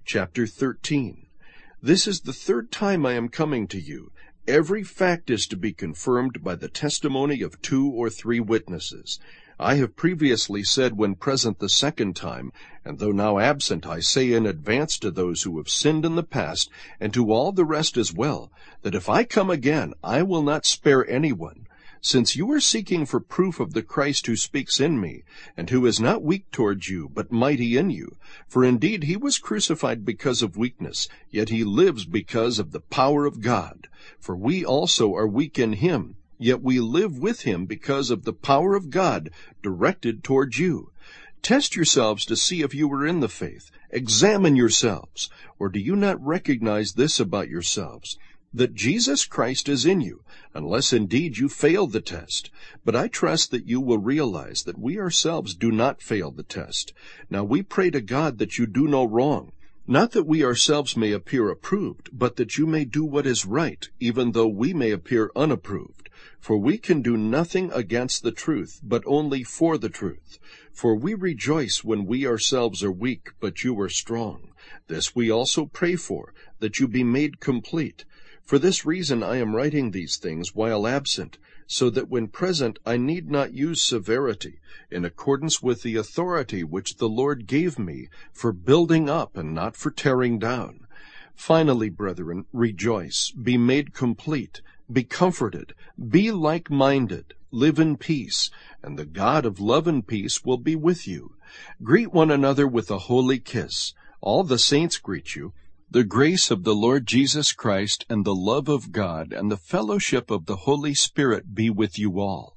chapter 13. This is the third time I am coming to you. Every fact is to be confirmed by the testimony of 2 or 3 witnesses. I have previously said when present the second time, and though now absent, I say in advance to those who have sinned in the past, and to all the rest as well, that if I come again, I will not spare anyone. Since you are seeking for proof of the Christ who speaks in me, and who is not weak towards you, but mighty in you, for indeed he was crucified because of weakness, yet he lives because of the power of God. For we also are weak in him, yet we live with him because of the power of God directed towards you. Test yourselves to see if you are in the faith. Examine yourselves. Or do you not recognize this about yourselves, that Jesus Christ is in you, unless indeed you fail the test? But I trust that you will realize that we ourselves do not fail the test. Now we pray to God that you do no wrong, not that we ourselves may appear approved, but that you may do what is right, even though we may appear unapproved. For we can do nothing against the truth, but only for the truth. For we rejoice when we ourselves are weak, but you are strong. This we also pray for, that you be made complete. For this reason I am writing these things while absent, so that when present I need not use severity, in accordance with the authority which the Lord gave me, for building up and not for tearing down. Finally, brethren, rejoice, be made complete, be comforted, be like-minded, live in peace, and the God of love and peace will be with you. Greet one another with a holy kiss. All the saints greet you. The grace of the Lord Jesus Christ and the love of God and the fellowship of the Holy Spirit be with you all.